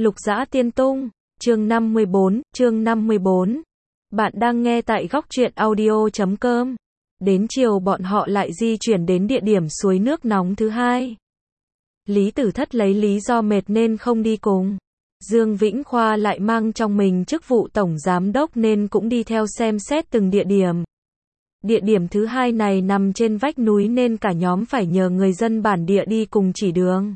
Lục Dã Tiên Tung, chương 54. Bạn đang nghe tại góc truyện audio.com. Đến chiều bọn họ lại di chuyển đến địa điểm suối nước nóng thứ hai. Lý Tử Thất lấy lý do mệt nên không đi cùng. Dương Vĩnh Khoa lại mang trong mình chức vụ tổng giám đốc nên cũng đi theo xem xét từng địa điểm. Địa điểm thứ hai này nằm trên vách núi nên cả nhóm phải nhờ người dân bản địa đi cùng chỉ đường.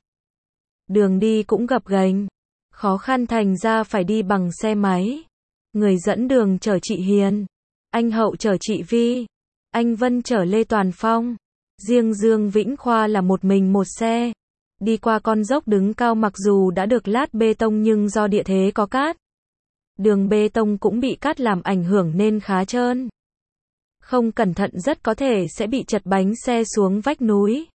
Đường đi cũng gập ghềnh, khó khăn thành ra phải đi bằng xe máy. Người dẫn đường chở chị Hiền, anh Hậu chở chị Vi, anh Vân chở Lê Toàn Phong. Riêng Dương Vĩnh Khoa là một mình một xe. Đi qua con dốc đứng cao mặc dù đã được lát bê tông nhưng do địa thế có cát. Đường bê tông cũng bị cát làm ảnh hưởng nên khá trơn. Không cẩn thận rất có thể sẽ bị trật bánh xe xuống vách núi.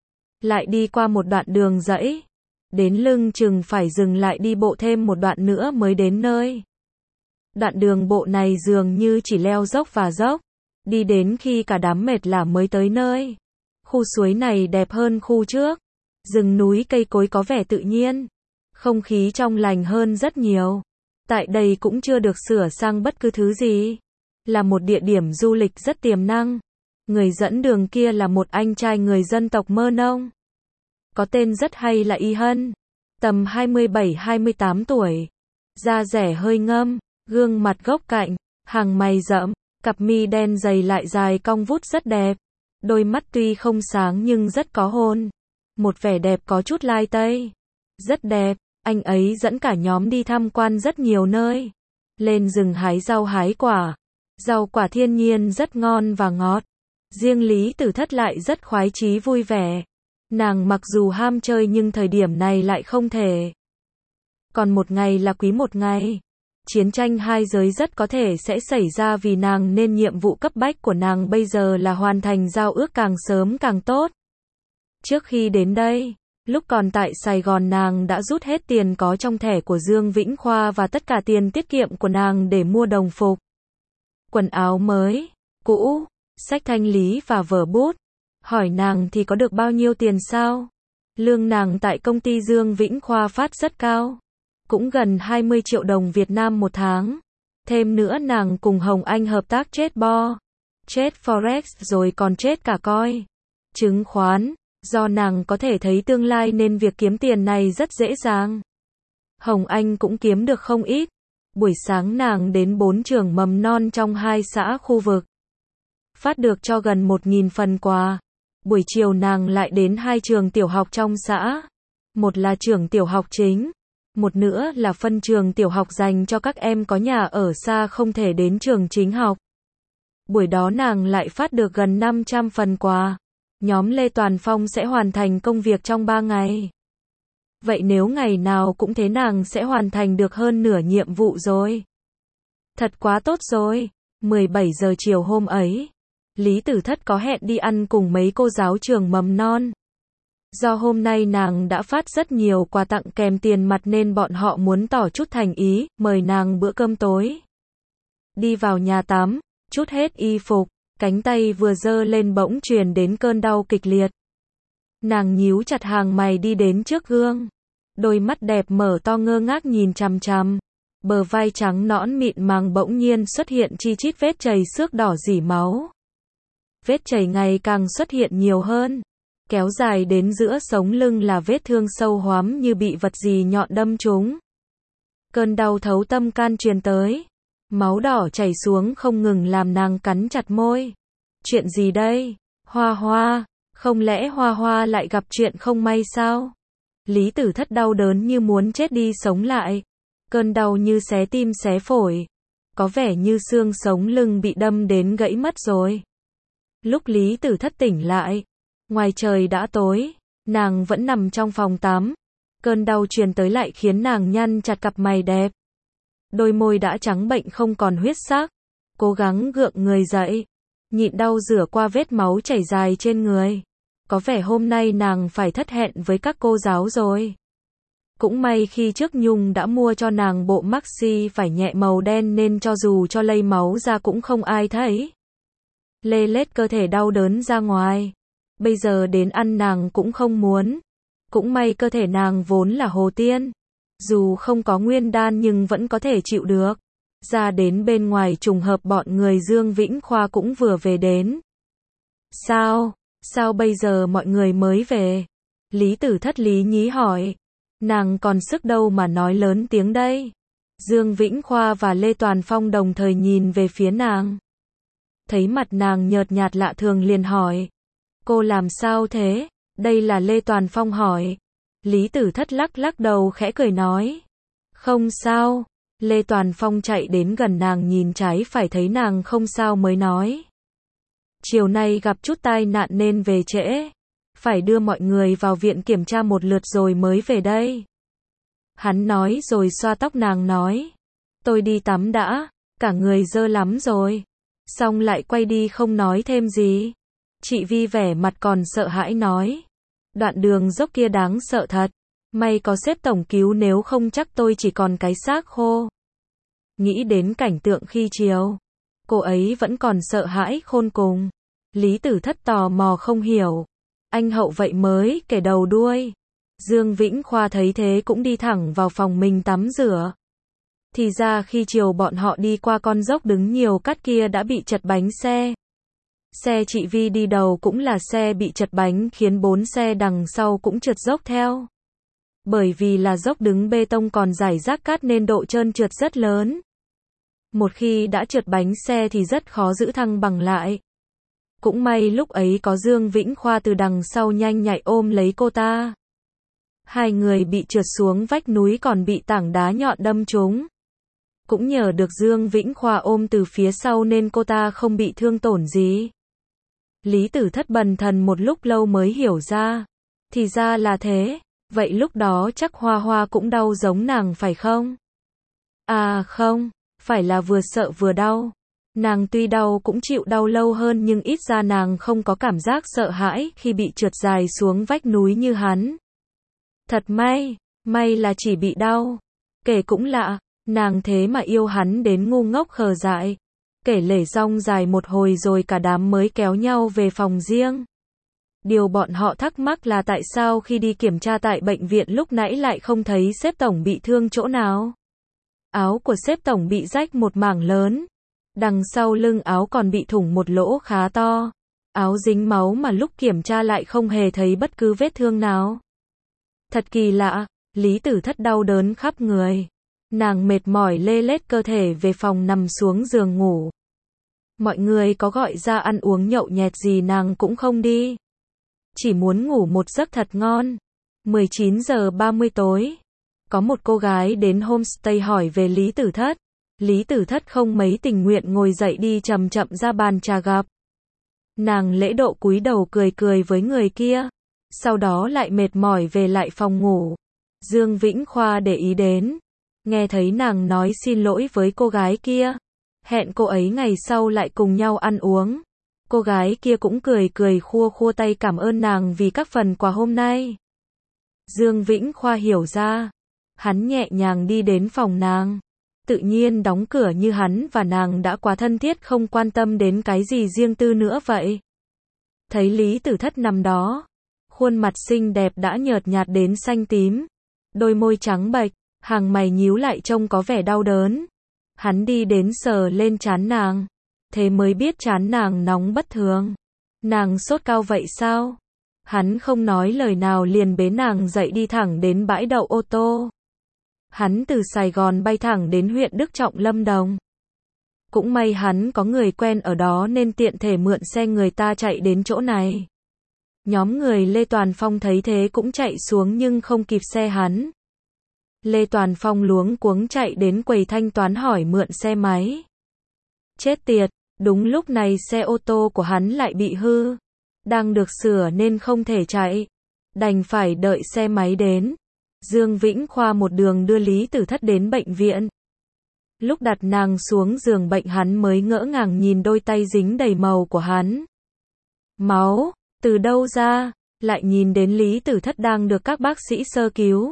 Lại đi qua một đoạn đường dãy. Đến lưng chừng phải dừng lại đi bộ thêm một đoạn nữa mới đến nơi. Đoạn đường bộ này dường như chỉ leo dốc và dốc. Đi đến khi cả đám mệt lả mới tới nơi. Khu suối này đẹp hơn khu trước. Rừng núi cây cối có vẻ tự nhiên. Không khí trong lành hơn rất nhiều. Tại đây cũng chưa được sửa sang bất cứ thứ gì. Là một địa điểm du lịch rất tiềm năng. Người dẫn đường kia là một anh trai người dân tộc Mơ Nông. Có tên rất hay là Y Hân. Tầm 27-28 tuổi. Da rẻ hơi ngâm, gương mặt góc cạnh, hàng mày rậm, cặp mi đen dày lại dài cong vút rất đẹp. Đôi mắt tuy không sáng nhưng rất có hồn. Một vẻ đẹp có chút lai tây. Rất đẹp, anh ấy dẫn cả nhóm đi tham quan rất nhiều nơi. Lên rừng hái rau hái quả. Rau quả thiên nhiên rất ngon và ngọt. Riêng Lý Tử Thất lại rất khoái chí vui vẻ. Nàng mặc dù ham chơi nhưng thời điểm này lại không thể. Còn một ngày là quý một ngày. Chiến tranh hai giới rất có thể sẽ xảy ra vì nàng nên nhiệm vụ cấp bách của nàng bây giờ là hoàn thành giao ước càng sớm càng tốt. Trước khi đến đây, lúc còn tại Sài Gòn nàng đã rút hết tiền có trong thẻ của Dương Vĩnh Khoa và tất cả tiền tiết kiệm của nàng để mua đồng phục, quần áo mới, cũ, sách thanh lý và vở bút. Hỏi nàng thì có được bao nhiêu tiền sao? Lương nàng tại công ty Dương Vĩnh Khoa phát rất cao. Cũng gần 20 triệu đồng Việt Nam một tháng. Thêm nữa nàng cùng Hồng Anh hợp tác trade bo, trade forex rồi còn trade cả coin, chứng khoán. Do nàng có thể thấy tương lai nên việc kiếm tiền này rất dễ dàng. Hồng Anh cũng kiếm được không ít. Buổi sáng nàng đến 4 trường mầm non trong 2 xã khu vực. Phát được cho gần 1.000 phần quà. Buổi chiều nàng lại đến 2 trường tiểu học trong xã. Một là trường tiểu học chính. Một nữa là phân trường tiểu học dành cho các em có nhà ở xa không thể đến trường chính học. Buổi đó nàng lại phát được gần 500 phần quà. Nhóm Lê Toàn Phong sẽ hoàn thành công việc trong 3 ngày. Vậy nếu ngày nào cũng thế nàng sẽ hoàn thành được hơn nửa nhiệm vụ rồi. Thật quá tốt rồi. 17 giờ chiều hôm ấy, Lý Tử Thất có hẹn đi ăn cùng mấy cô giáo trường mầm non. Do hôm nay nàng đã phát rất nhiều quà tặng kèm tiền mặt nên bọn họ muốn tỏ chút thành ý, mời nàng bữa cơm tối. Đi vào nhà tắm, trút hết y phục, cánh tay vừa giơ lên bỗng truyền đến cơn đau kịch liệt. Nàng nhíu chặt hàng mày đi đến trước gương. Đôi mắt đẹp mở to ngơ ngác nhìn chằm chằm. Bờ vai trắng nõn mịn màng bỗng nhiên xuất hiện chi chít vết chày xước đỏ rỉ máu. Vết chày ngày càng xuất hiện nhiều hơn. Kéo dài đến giữa sống lưng là vết thương sâu hoắm như bị vật gì nhọn đâm trúng. Cơn đau thấu tâm can truyền tới. Máu đỏ chảy xuống không ngừng làm nàng cắn chặt môi. Chuyện gì đây? Hoa Hoa, không lẽ Hoa Hoa lại gặp chuyện không may sao? Lý Tử Thất đau đớn như muốn chết đi sống lại. Cơn đau như xé tim xé phổi. Có vẻ như xương sống lưng bị đâm đến gãy mất rồi. Lúc Lý Tử Thất tỉnh lại, ngoài trời đã tối, nàng vẫn nằm trong phòng tắm. Cơn đau truyền tới lại khiến nàng nhăn chặt cặp mày đẹp. Đôi môi đã trắng bệnh không còn huyết sắc. Cố gắng gượng người dậy, nhịn đau rửa qua vết máu chảy dài trên người. Có vẻ hôm nay nàng phải thất hẹn với các cô giáo rồi. Cũng may khi trước Nhung đã mua cho nàng bộ maxi vải nhẹ màu đen nên cho dù cho lây máu ra cũng không ai thấy. Lê lết cơ thể đau đớn ra ngoài. Bây giờ đến ăn nàng cũng không muốn. Cũng may cơ thể nàng vốn là hồ tiên. Dù không có nguyên đan nhưng vẫn có thể chịu được. Ra đến bên ngoài trùng hợp bọn người Dương Vĩnh Khoa cũng vừa về đến. Sao bây giờ mọi người mới về? Lý Tử Thất lý nhí hỏi. Nàng còn sức đâu mà nói lớn tiếng đây. Dương Vĩnh Khoa và Lê Toàn Phong đồng thời nhìn về phía nàng. Thấy mặt nàng nhợt nhạt lạ thường liền hỏi. Cô làm sao thế? Đây là Lê Toàn Phong hỏi. Lý Tử Thất lắc đầu khẽ cười nói. Không sao. Lê Toàn Phong chạy đến gần nàng nhìn trái phải thấy nàng không sao mới nói. Chiều nay gặp chút tai nạn nên về trễ. Phải đưa mọi người vào viện kiểm tra một lượt rồi mới về đây. Hắn nói rồi xoa tóc nàng nói. Tôi đi tắm đã, cả người dơ lắm rồi. Xong lại quay đi không nói thêm gì. Chị Vi vẻ mặt còn sợ hãi nói. Đoạn đường dốc kia đáng sợ thật. May có sếp tổng cứu nếu không chắc tôi chỉ còn cái xác khô. Nghĩ đến cảnh tượng khi chiều. Cô ấy vẫn còn sợ hãi khôn cùng. Lý Tử Thất tò mò không hiểu. Anh Hậu vậy mới kể đầu đuôi. Dương Vĩnh Khoa thấy thế cũng đi thẳng vào phòng mình tắm rửa. Thì ra khi chiều bọn họ đi qua con dốc đứng nhiều cát kia đã bị trật bánh xe. Xe chị Vi đi đầu cũng là xe bị trật bánh khiến 4 xe đằng sau cũng trượt dốc theo. Bởi vì là dốc đứng bê tông còn rải rác cát nên độ trơn trượt rất lớn. Một khi đã trượt bánh xe thì rất khó giữ thăng bằng lại. Cũng may lúc ấy có Dương Vĩnh Khoa từ đằng sau nhanh nhạy ôm lấy cô ta. Hai người bị trượt xuống vách núi còn bị tảng đá nhọn đâm trúng. Cũng nhờ được Dương Vĩnh Khoa ôm từ phía sau nên cô ta không bị thương tổn gì. Lý Tử Thất bần thần một lúc lâu mới hiểu ra. Thì ra là thế. Vậy lúc đó chắc Hoa Hoa cũng đau giống nàng phải không? À không, phải là vừa sợ vừa đau. Nàng tuy đau cũng chịu đau lâu hơn nhưng ít ra nàng không có cảm giác sợ hãi khi bị trượt dài xuống vách núi như hắn. Thật may là chỉ bị đau. Kể cũng lạ, nàng thế mà yêu hắn đến ngu ngốc khờ dại. Kể lể rong dài một hồi rồi cả đám mới kéo nhau về phòng riêng. Điều bọn họ thắc mắc là tại sao khi đi kiểm tra tại bệnh viện lúc nãy lại không thấy sếp tổng bị thương chỗ nào. Áo của sếp tổng bị rách một mảng lớn. Đằng sau lưng áo còn bị thủng một lỗ khá to. Áo dính máu mà lúc kiểm tra lại không hề thấy bất cứ vết thương nào. Thật kỳ lạ, Lý Tử Thất đau đớn khắp người. Nàng mệt mỏi lê lết cơ thể về phòng nằm xuống giường ngủ. Mọi người có gọi ra ăn uống nhậu nhẹt gì nàng cũng không đi. Chỉ muốn ngủ một giấc thật ngon. 19 giờ 30 tối. Có một cô gái đến homestay hỏi về Lý Tử Thất. Lý Tử Thất không mấy tình nguyện ngồi dậy đi chậm chậm ra bàn trà gặp. Nàng lễ độ cúi đầu cười với người kia. Sau đó lại mệt mỏi về lại phòng ngủ. Dương Vĩnh Khoa để ý đến. Nghe thấy nàng nói xin lỗi với cô gái kia. Hẹn cô ấy ngày sau lại cùng nhau ăn uống. Cô gái kia cũng cười khua tay cảm ơn nàng vì các phần quà hôm nay. Dương Vĩnh Khoa hiểu ra. Hắn nhẹ nhàng đi đến phòng nàng. Tự nhiên đóng cửa như hắn và nàng đã quá thân thiết không quan tâm đến cái gì riêng tư nữa vậy. Thấy Lý Tử Thất nằm đó. Khuôn mặt xinh đẹp đã nhợt nhạt đến xanh tím. Đôi môi trắng bệch, hàng mày nhíu lại trông có vẻ đau đớn. Hắn đi đến sờ lên trán nàng. Thế mới biết trán nàng nóng bất thường. Nàng sốt cao vậy sao? Hắn không nói lời nào liền bế nàng dậy đi thẳng đến bãi đậu ô tô. Hắn từ Sài Gòn bay thẳng đến huyện Đức Trọng Lâm Đồng. Cũng may hắn có người quen ở đó nên tiện thể mượn xe người ta chạy đến chỗ này. Nhóm người Lê Toàn Phong thấy thế cũng chạy xuống nhưng không kịp xe hắn. Lê Toàn Phong luống cuống chạy đến quầy thanh toán hỏi mượn xe máy. Chết tiệt, đúng lúc này xe ô tô của hắn lại bị hư. Đang được sửa nên không thể chạy. Đành phải đợi xe máy đến. Dương Vĩnh Khoa một đường đưa Lý Tử Thất đến bệnh viện. Lúc đặt nàng xuống giường bệnh hắn mới ngỡ ngàng nhìn đôi tay dính đầy màu của hắn. Máu, từ đâu ra? Lại nhìn đến Lý Tử Thất đang được các bác sĩ sơ cứu.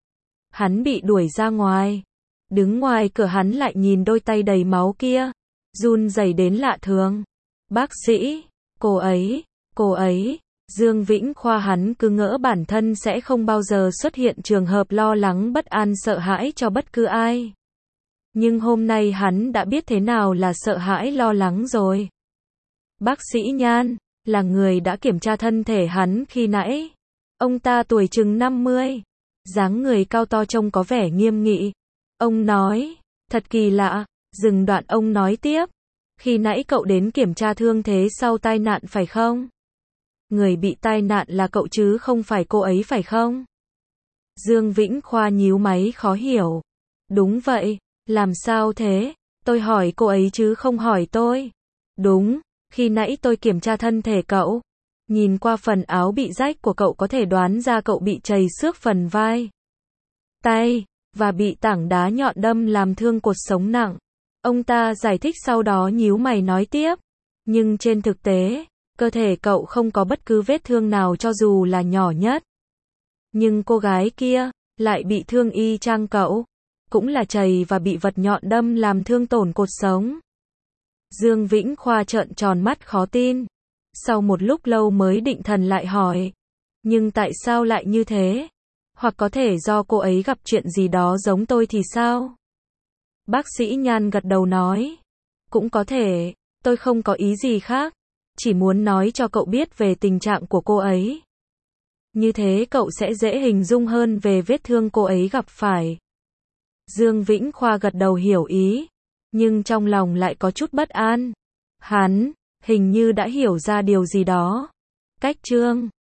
Hắn bị đuổi ra ngoài. Đứng ngoài cửa hắn lại nhìn đôi tay đầy máu kia. Run rẩy đến lạ thường. Bác sĩ, cô ấy, Dương Vĩnh Khoa hắn cứ ngỡ bản thân sẽ không bao giờ xuất hiện trường hợp lo lắng bất an sợ hãi cho bất cứ ai. Nhưng hôm nay hắn đã biết thế nào là sợ hãi lo lắng rồi. Bác sĩ Nhan, là người đã kiểm tra thân thể hắn khi nãy. Ông ta tuổi chừng 50, dáng người cao to trông có vẻ nghiêm nghị. Ông nói, thật kỳ lạ, dừng đoạn ông nói tiếp. Khi nãy cậu đến kiểm tra thương thế sau tai nạn phải không? Người bị tai nạn là cậu chứ không phải cô ấy phải không? Dương Vĩnh Khoa nhíu máy khó hiểu. Đúng vậy, làm sao thế? Tôi hỏi cô ấy chứ không hỏi tôi. Đúng, khi nãy tôi kiểm tra thân thể cậu. Nhìn qua phần áo bị rách của cậu có thể đoán ra cậu bị trầy xước phần vai, tay, và bị tảng đá nhọn đâm làm thương cột sống nặng. Ông ta giải thích sau đó nhíu mày nói tiếp. Nhưng trên thực tế, cơ thể cậu không có bất cứ vết thương nào cho dù là nhỏ nhất. Nhưng cô gái kia, lại bị thương y chang cậu. Cũng là trầy và bị vật nhọn đâm làm thương tổn cột sống. Dương Vĩnh Khoa trợn tròn mắt khó tin. Sau một lúc lâu mới định thần lại hỏi. Nhưng tại sao lại như thế? Hoặc có thể do cô ấy gặp chuyện gì đó giống tôi thì sao? Bác sĩ Nhan gật đầu nói. Cũng có thể, tôi không có ý gì khác. Chỉ muốn nói cho cậu biết về tình trạng của cô ấy. Như thế cậu sẽ dễ hình dung hơn về vết thương cô ấy gặp phải. Dương Vĩnh Khoa gật đầu hiểu ý. Nhưng trong lòng lại có chút bất an. Hắn, hình như đã hiểu ra điều gì đó. Cách chương